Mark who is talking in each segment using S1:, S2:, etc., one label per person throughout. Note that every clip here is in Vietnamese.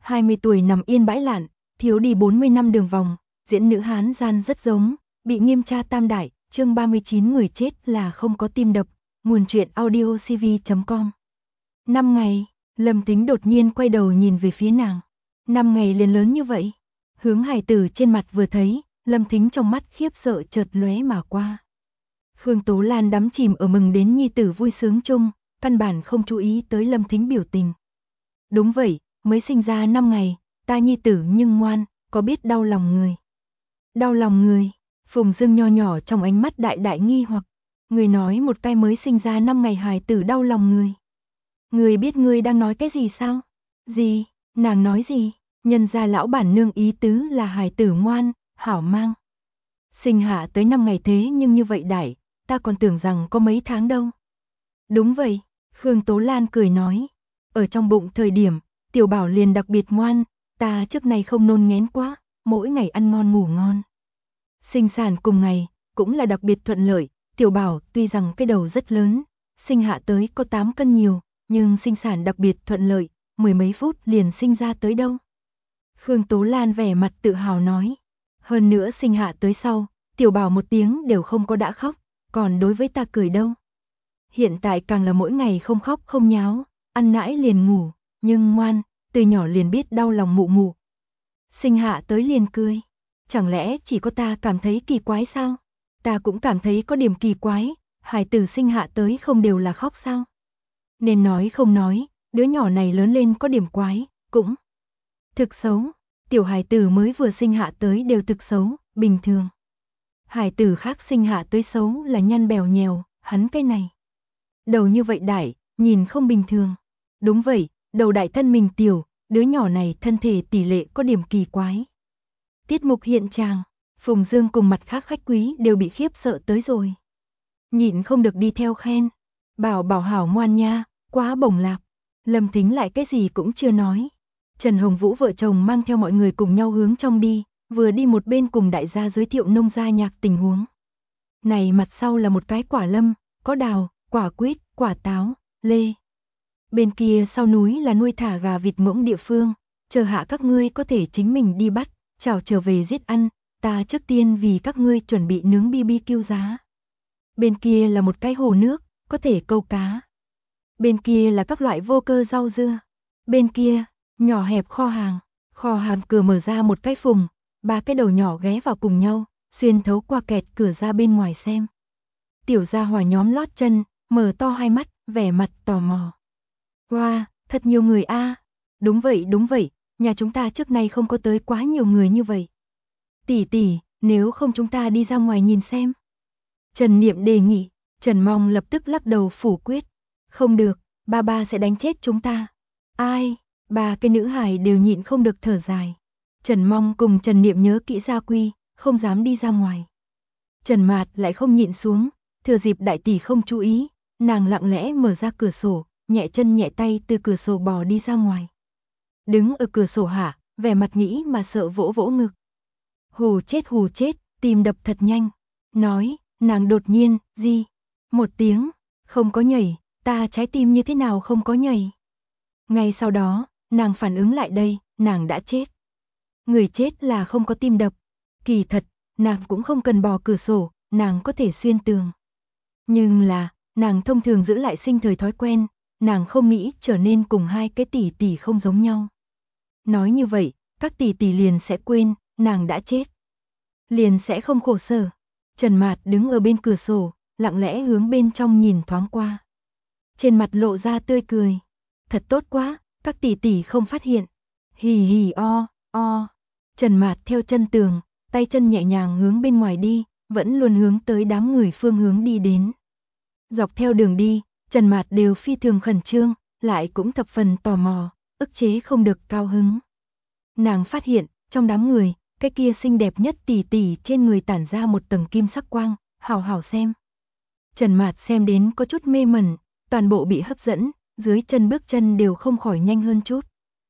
S1: 20 tuổi nằm yên bãi lạn, thiếu đi 40 năm đường vòng, diễn nữ Hán gian rất giống, bị nghiêm tra tam đại, chương 39 người chết là không có tim đập, nguồn truyện audiocv.com. 5 ngày, Lâm Tính đột nhiên quay đầu nhìn về phía nàng. 5 ngày liền lớn như vậy. Hướng hài tử trên mặt vừa thấy, Lâm Tính trong mắt khiếp sợ chợt lóe mà qua. Khương Tố Lan đắm chìm ở mừng đến nhi tử vui sướng chung, căn bản không chú ý tới Lâm Tính biểu tình. Đúng vậy, mới sinh ra 5 ngày, ta nhi tử nhưng ngoan, có biết đau lòng người. Đau lòng người, Phùng Dương nho nhỏ trong ánh mắt đại đại nghi hoặc. Người nói một cái mới sinh ra 5 ngày hài tử đau lòng người. Người biết người đang nói cái gì sao? Gì, nàng nói gì? Nhân gia lão bản nương ý tứ là hài tử ngoan, hảo mang. Sinh hạ tới 5 ngày thế nhưng như vậy đại, ta còn tưởng rằng có mấy tháng đâu. Đúng vậy, Khương Tố Lan cười nói. Ở trong bụng thời điểm, tiểu bảo liền đặc biệt ngoan, ta trước này không nôn ngén quá, mỗi ngày ăn ngon ngủ ngon. Sinh sản cùng ngày, cũng là đặc biệt thuận lợi, tiểu bảo tuy rằng cái đầu rất lớn, sinh hạ tới có 8 cân nhiều, nhưng sinh sản đặc biệt thuận lợi, mười mấy phút liền sinh ra tới đâu. Khương Tố Lan vẻ mặt tự hào nói. Hơn nữa sinh hạ tới sau, tiểu bảo một tiếng đều không có đã khóc, còn đối với ta cười đâu. Hiện tại càng là mỗi ngày không khóc không nháo, ăn nãi liền ngủ, nhưng ngoan, từ nhỏ liền biết đau lòng mụ mụ. Sinh hạ tới liền cười. Chẳng lẽ chỉ có ta cảm thấy kỳ quái sao? Ta cũng cảm thấy có điểm kỳ quái, hài tử sinh hạ tới không đều là khóc sao? Nên nói không nói, đứa nhỏ này lớn lên có điểm quái, cũng thực xấu. Tiểu hài tử mới vừa sinh hạ tới đều thực xấu, bình thường. Hài tử khác sinh hạ tới xấu là nhăn bèo nhèo, hắn cái này. Đầu như vậy đại, nhìn không bình thường. Đúng vậy, đầu đại thân mình tiểu, đứa nhỏ này thân thể tỷ lệ có điểm kỳ quái. Tiết mục hiện tràng, Phùng Dương cùng mặt khác khách quý đều bị khiếp sợ tới rồi. Nhịn không được đi theo khen. Bảo bảo hảo ngoan nha, quá bổng lạc. Lâm Thính lại cái gì cũng chưa nói. Trần Hồng Vũ vợ chồng mang theo mọi người cùng nhau hướng trong đi, vừa đi một bên cùng đại gia giới thiệu nông gia nhạc tình huống. Này mặt sau là một cái quả lâm, có đào, quả quýt, quả táo, lê. Bên kia sau núi là nuôi thả gà vịt ngỗng địa phương, chờ hạ các ngươi có thể chính mình đi bắt, chảo trở về giết ăn, ta trước tiên vì các ngươi chuẩn bị nướng BBQ giá. Bên kia là một cái hồ nước, có thể câu cá. Bên kia là các loại vô cơ rau dưa. Bên kia, nhỏ hẹp kho hàng cửa mở ra một cái phùng, ba cái đầu nhỏ ghé vào cùng nhau, xuyên thấu qua kẹt cửa ra bên ngoài xem. Tiểu gia hỏa nhóm lót chân, mở to hai mắt, vẻ mặt tò mò. Wow, thật nhiều người a. Đúng vậy, nhà chúng ta trước nay không có tới quá nhiều người như vậy. Tỷ tỷ, nếu không chúng ta đi ra ngoài nhìn xem. Trần Niệm đề nghị, Trần Mong lập tức lắc đầu phủ quyết. Không được, ba sẽ đánh chết chúng ta. Ai, ba cái nữ hài đều nhịn không được thở dài. Trần Mong cùng Trần Niệm nhớ kỹ gia quy, không dám đi ra ngoài. Trần Mạt lại không nhịn xuống, thừa dịp đại tỷ không chú ý, nàng lặng lẽ mở ra cửa sổ, nhẹ chân nhẹ tay từ cửa sổ bò đi ra ngoài. Đứng ở cửa sổ hạ, vẻ mặt nghĩ mà sợ vỗ vỗ ngực. Hù chết, tim đập thật nhanh. Nói, nàng đột nhiên, gì? Một tiếng, không có nhảy, ta trái tim như thế nào không có nhảy? Ngay sau đó, nàng phản ứng lại đây, nàng đã chết. Người chết là không có tim đập. Kỳ thật, nàng cũng không cần bò cửa sổ, nàng có thể xuyên tường. Nhưng là, nàng thông thường giữ lại sinh thời thói quen, nàng không nghĩ trở nên cùng hai cái tỷ tỷ không giống nhau. Nói như vậy, các tỷ tỷ liền sẽ quên, nàng đã chết. Liền sẽ không khổ sở. Trần Mạt đứng ở bên cửa sổ, lặng lẽ hướng bên trong nhìn thoáng qua. Trên mặt lộ ra tươi cười. Thật tốt quá, các tỷ tỷ không phát hiện. Hì hì o. Trần Mạt theo chân tường, tay chân nhẹ nhàng hướng bên ngoài đi, vẫn luôn hướng tới đám người phương hướng đi đến. Dọc theo đường đi, Trần Mạt đều phi thường khẩn trương, lại cũng thập phần tò mò, ức chế không được cao hứng. Nàng phát hiện, trong đám người, cái kia xinh đẹp nhất tỷ tỷ trên người tản ra một tầng kim sắc quang, hảo xem. Trần Mạt xem đến có chút mê mẩn, toàn bộ bị hấp dẫn, dưới chân bước chân đều không khỏi nhanh hơn chút.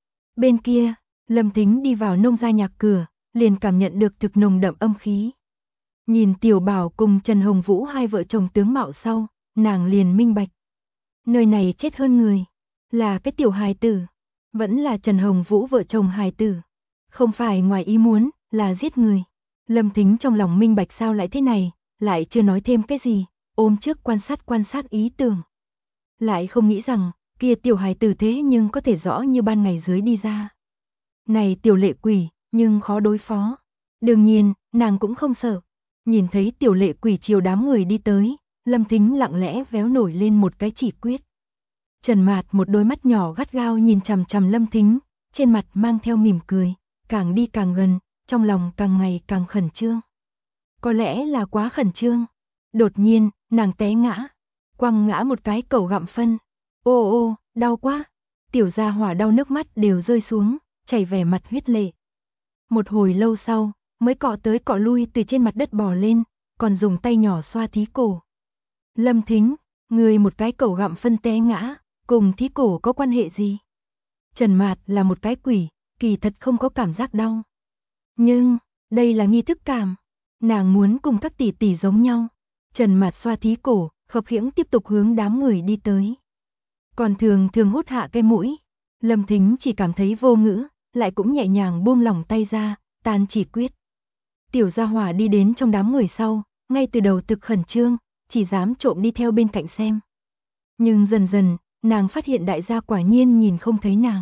S1: Bên kia, Lâm Thính đi vào nông gia nhạc cửa, liền cảm nhận được thực nồng đậm âm khí. Nhìn Tiểu Bảo cùng Trần Hồng Vũ hai vợ chồng tướng mạo sau, nàng liền minh bạch. Nơi này chết hơn người, là cái tiểu hài tử. Vẫn là Trần Hồng Vũ vợ chồng hài tử. Không phải ngoài ý muốn, là giết người. Lâm Thính trong lòng minh bạch sao lại thế này, lại chưa nói thêm cái gì, ôm trước quan sát ý tưởng. Lại không nghĩ rằng, kia tiểu hài tử thế nhưng có thể rõ như ban ngày dưới đi ra. Này tiểu lệ quỷ, nhưng khó đối phó. Đương nhiên, nàng cũng không sợ. Nhìn thấy tiểu lệ quỷ chiều đám người đi tới, Lâm Thính lặng lẽ véo nổi lên một cái chỉ quyết. Trần Mạt một đôi mắt nhỏ gắt gao nhìn chằm chằm Lâm Thính, trên mặt mang theo mỉm cười, càng đi càng gần, trong lòng càng ngày càng khẩn trương. Có lẽ là quá khẩn trương. Đột nhiên, nàng té ngã, quăng ngã một cái cẩu gặm phân. Ô ô, đau quá. Tiểu gia hỏa đau nước mắt đều rơi xuống, chảy vẻ mặt huyết lệ. Một hồi lâu sau, mới cọ tới cọ lui từ trên mặt đất bò lên, còn dùng tay nhỏ xoa thí cổ. Lâm Thính, người một cái cẩu gặm phân té ngã, cùng thí cổ có quan hệ gì? Trần Mạt là một cái quỷ, kỳ thật không có cảm giác đau. Nhưng, đây là nghi thức cảm. Nàng muốn cùng các tỷ tỷ giống nhau. Trần Mạt xoa thí cổ, khập khiễng tiếp tục hướng đám người đi tới. Còn thường hút hạ cái mũi. Lâm Thính chỉ cảm thấy vô ngữ, lại cũng nhẹ nhàng buông lỏng tay ra, tan chỉ quyết. Tiểu gia hỏa đi đến trong đám người sau, ngay từ đầu thực khẩn trương, chỉ dám trộm đi theo bên cạnh xem. Nhưng dần dần, nàng phát hiện đại gia quả nhiên nhìn không thấy nàng.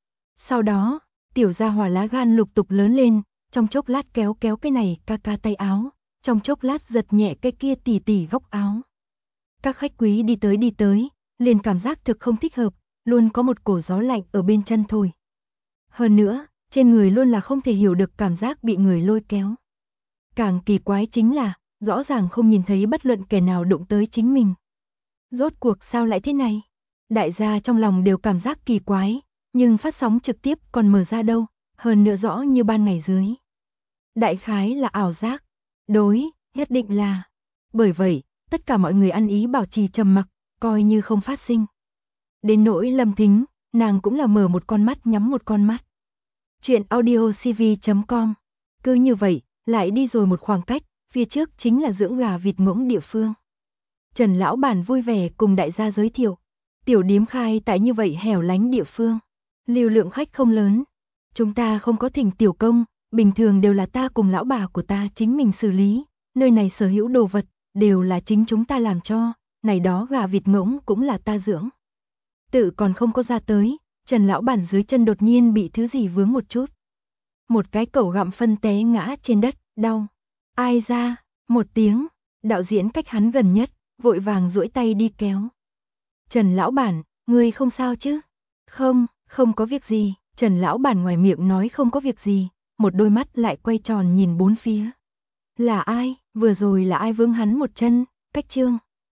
S1: Sau đó, tiểu gia hỏa lá gan lục tục lớn lên, trong chốc lát kéo cái này ca tay áo, trong chốc lát giật nhẹ cái kia tỉ góc áo. Các khách quý đi tới, liền cảm giác thực không thích hợp, luôn có một cổ gió lạnh ở bên chân thổi. Hơn nữa, trên người luôn là không thể hiểu được cảm giác bị người lôi kéo. Càng kỳ quái chính là, rõ ràng không nhìn thấy bất luận kẻ nào đụng tới chính mình. Rốt cuộc sao lại thế này? Đại gia trong lòng đều cảm giác kỳ quái, nhưng phát sóng trực tiếp còn mở ra đâu, hơn nữa rõ như ban ngày dưới. Đại khái là ảo giác. Đối, nhất định là. Bởi vậy, tất cả mọi người ăn ý bảo trì trầm mặc, coi như không phát sinh. Đến nỗi Lâm Thính, nàng cũng là mở một con mắt nhắm một con mắt. Chuyện audiocv.com. Cứ như vậy, lại đi rồi một khoảng cách, phía trước chính là dưỡng gà vịt ngỗng địa phương. Trần lão bản vui vẻ cùng đại gia giới thiệu. Tiểu điếm khai tại như vậy hẻo lánh địa phương. Lưu lượng khách không lớn. Chúng ta không có thỉnh tiểu công, bình thường đều là ta cùng lão bà của ta chính mình xử lý. Nơi này sở hữu đồ vật, đều là chính chúng ta làm cho. Này đó gà vịt ngỗng cũng là ta dưỡng. Tự còn không có ra tới, Trần lão bản dưới chân đột nhiên bị thứ gì vướng một chút. Một cái cẩu gặm phân té ngã trên đất, đau. Ai ra, một tiếng, đạo diễn cách hắn gần nhất, vội vàng duỗi tay đi kéo. Trần lão bản, ngươi không sao chứ? Không có việc gì. Trần lão bản ngoài miệng nói không có việc gì, một đôi mắt lại quay tròn nhìn bốn phía. Là ai, vừa rồi là ai vướng hắn một chân? Cách Trương,